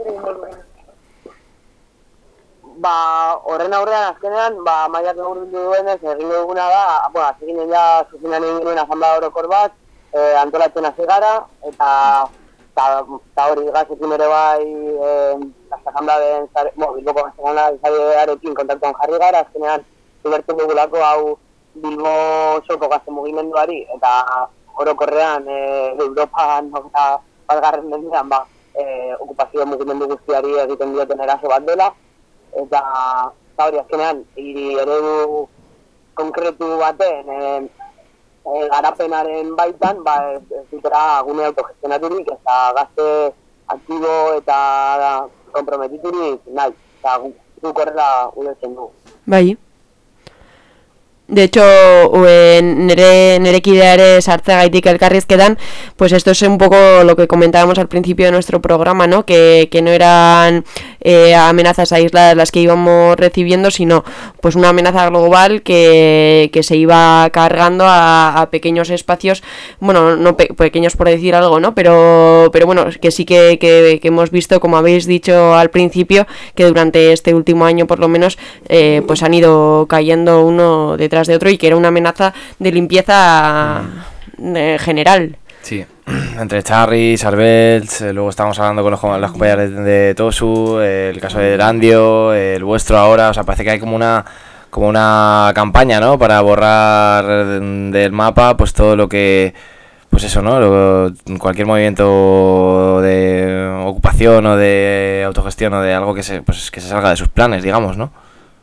Speaker 6: Horren aurrean azkenean, maiak egurtu duenez, egin duguna da, azkenean ja zuzenan egin duen asamblea orokor bat, antolatzen hasi gara, eta hori gazekin ere bai, Bilboko gaztegarekin kontaktuan jarri gara, azkenean zubertu dugulako hau Bilbo soko gazte mugimenduari, eta orokorrean Europan batgarren mendean okupazio mugimendu guztiari egiten dioten eraso bat dela, eta hori azkenean eredu konkretu baten garapenaren baitan, ez dutera gune autogestionaturik eta gazte aktibo eta komprometiturik nahi, eta guk horrela ulertzen du.
Speaker 1: Bai. De hecho, nere kidea ere sartzeagaitik elkarrizketan, pues esto es un poco lo que comentábamos al principio de nuestro programa, ¿no? Que no eran amenazas aisladas las que íbamos recibiendo, sino pues una amenaza global que se iba cargando a pequeños espacios, bueno, no pequeños por decir algo, ¿no? Pero bueno, que sí que hemos visto, como habéis dicho al principio, que durante este último año por lo menos, pues han ido cayendo uno detrás de otro y que era una amenaza de limpieza general.
Speaker 2: Sí, entre Charri, Sarbels, luego estamos hablando con las compañeras de Tosu, el caso de Erandio, el vuestro ahora, o sea, parece que hay como una campaña, ¿no? Para borrar del mapa pues todo lo que, pues eso, ¿no? Cualquier movimiento de ocupación o de autogestión o de algo que se salga de sus planes, digamos, ¿no?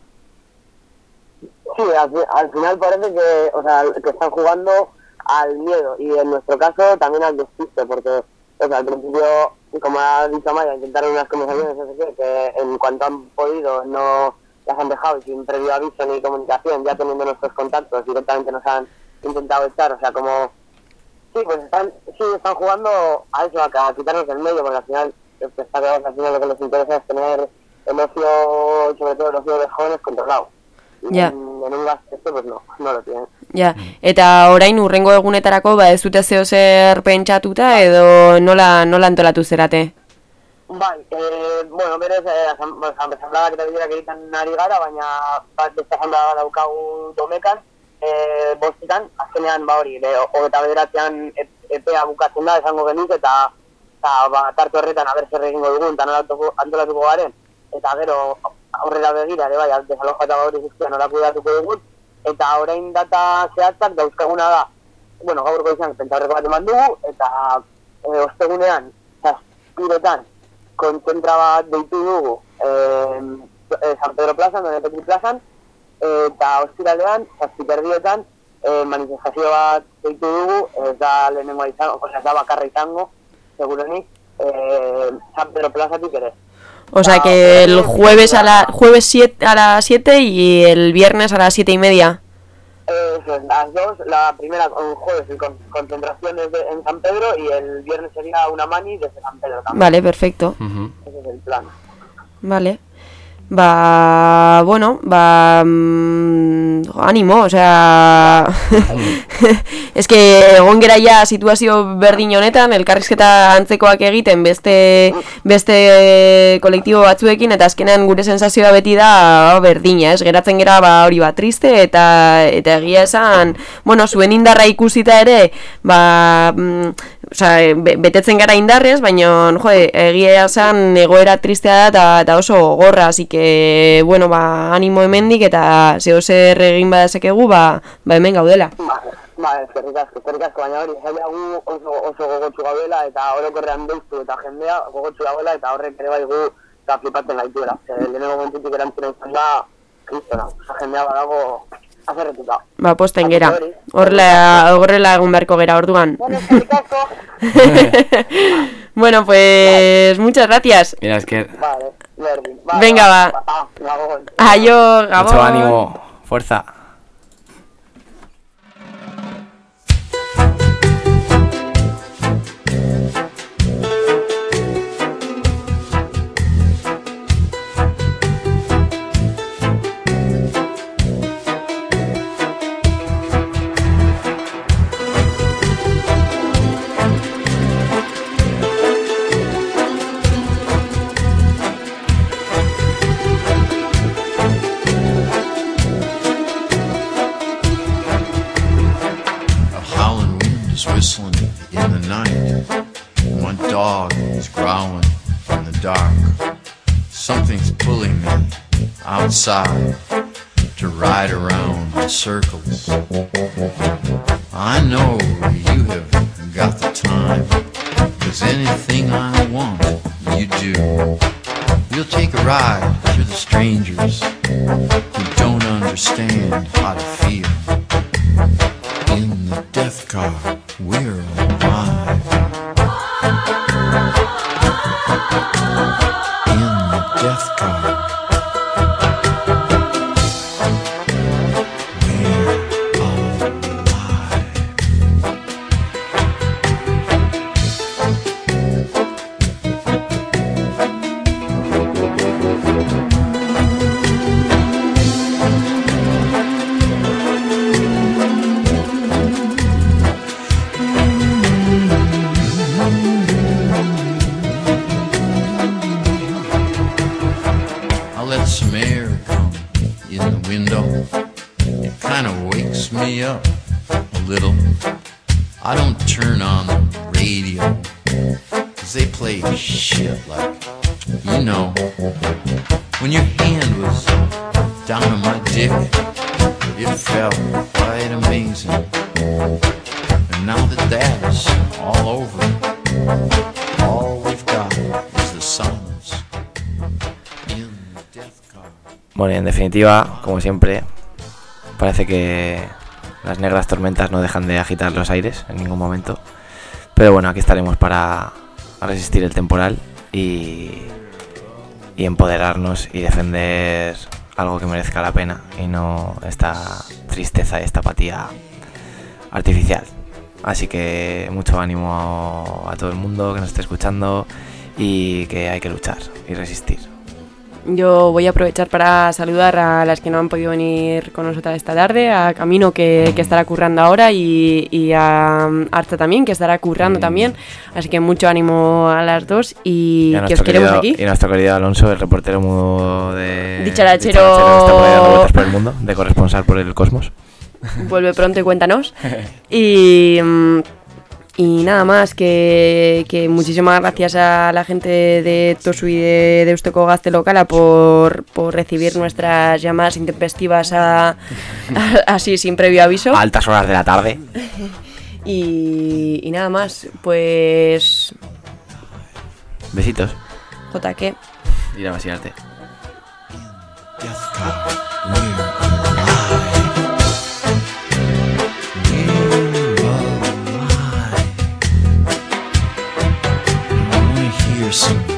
Speaker 6: Sí, al final parece que están jugando al miedo y en nuestro caso también al despiste, porque al principio, como ha dicho Maya, intentaron unas conversaciones que en cuanto han podido no las han dejado y sin previo aviso ni comunicación, ya teniendo nuestros contactos, directamente nos han intentado echar, o sea, como sí, pues están jugando a eso, a quitarnos del medio, porque al final al final lo que les interesa es tener el ocio, sobre todo el ocio de jóvenes, controlado.
Speaker 1: Ja.
Speaker 6: En un gasto pues no lo tienen.
Speaker 1: Ja, eta orain urrengo egunetarako ez dute zeo zer pentsatuta edo nola antolatu zerate?
Speaker 6: Bai, bueno, berez, asamblea que egiten ari gara, baina beste asamblea daukagu Domekan, bostetan, azkenean hori, 29an epea bukatzen da, esango genik, eta tartu horretan aber zer egingo dugun, eta nola antolatuko garen, eta gero aurrera begira, bai, desaloja eta hori guztian nola kuidatuko dugun, eta orain data zehatzak dauzkaguna da, bueno, gaurko izan, pentsaurreko bat eman dugu, eta ostegunean, zazpiretan, kontzentra bat deitu dugu San Pedro plazan, Don Petit plazan, eta ostiralean, zazpiterdietan, manifestazio bat deitu dugu, ez da lehenengoa izango, ez da bakarra izango, segurenik, San Pedro plazatik ere.
Speaker 1: O sea que el jueves a las 7 y el viernes a las 7:30.
Speaker 6: Las dos, la primera un jueves concentración en San Pedro y el viernes sería una mani desde San Pedro también.
Speaker 1: Vale, perfecto.
Speaker 6: Ese es el plan.
Speaker 1: Vale. Bueno, ánimo, o sea, es que egon gera ja situazio berdin honetan, elkarrizketa antzekoak egiten beste kolektibo batzuekin, eta azkenean gure sensazioa beti da berdina, ez? Geratzen gera hori triste, eta egia esan, bueno, zuen indarra ikusita ere, betetzen gara indarrez, baina egia esan egoera tristea da eta oso gogorra, así que bueno, animo hemendik eta zeo zer egin badezakegu, hemen gaudela.
Speaker 6: Eskerrik asko, baina hori, jendea gu oso gogotsu gaudela eta orokorrean deustu eta jendea gogotsu gaudela eta horrek ere bai gu eta flipatzen gaituela. Lehenengo momentutik erantzuna izan da, kristona, jendea badago azerretuta.
Speaker 1: Posten gera, horrela egun beharko gera orduan.
Speaker 6: Bueno, eskerrik asko.
Speaker 1: Bueno, pues muchas gracias.
Speaker 2: Mira, es que...
Speaker 6: Vale.
Speaker 1: Venga, va. Aio, Gabón.
Speaker 2: Mucho ánimo, fuerza.
Speaker 7: Whistling in the night. One dog is growling in the dark. Something's pulling me outside to ride around in circles. I know you have got the time, 'cause anything I want, you do. We'll take a ride through the strangers who don't understand. understand how to feel. In the death car, we're alive. In the death car, we're alive. I let some air come in the window. It kind of wakes me up a little. I don't turn on the radio, 'cause they play shit like, you know, when your hand was down on my dick, it felt quite amazing. And now that that's all over, all we've got is the silence in the death car.
Speaker 2: Bueno, y en definitiva, como siempre, parece que las negras tormentas no dejan de agitar los aires en ningún momento. Pero bueno, aquí estaremos para resistir el temporal y empoderarnos y defender algo que merezca la pena y no esta tristeza y esta apatía artificial. Así que mucho ánimo a todo el mundo que nos esté escuchando y que hay que luchar y resistir.
Speaker 1: Yo voy a aprovechar para saludar a las que no han podido venir con nosotras esta tarde, a Camino que estará currando ahora y a Arta también, que estará currando también. Así que mucho ánimo a las dos y que os queremos aquí.
Speaker 2: Y nuestro querido Alonso, el reportero mudo de
Speaker 1: Dicharachero,
Speaker 2: que está por ahí dando vueltas por el mundo, de corresponsal por el cosmos.
Speaker 1: Vuelve pronto y cuéntanos. Y nada más, que muchísimas gracias a la gente de Tosu y de Deustuko Gazte Lokala por recibir nuestras llamadas intempestivas así sin previo aviso.
Speaker 2: A altas horas de la tarde.
Speaker 1: Y nada más, pues...
Speaker 2: Besitos.
Speaker 1: JK.
Speaker 2: Ir a vaciarte.
Speaker 7: Death car, we're alive. We're alive. I wanna hear some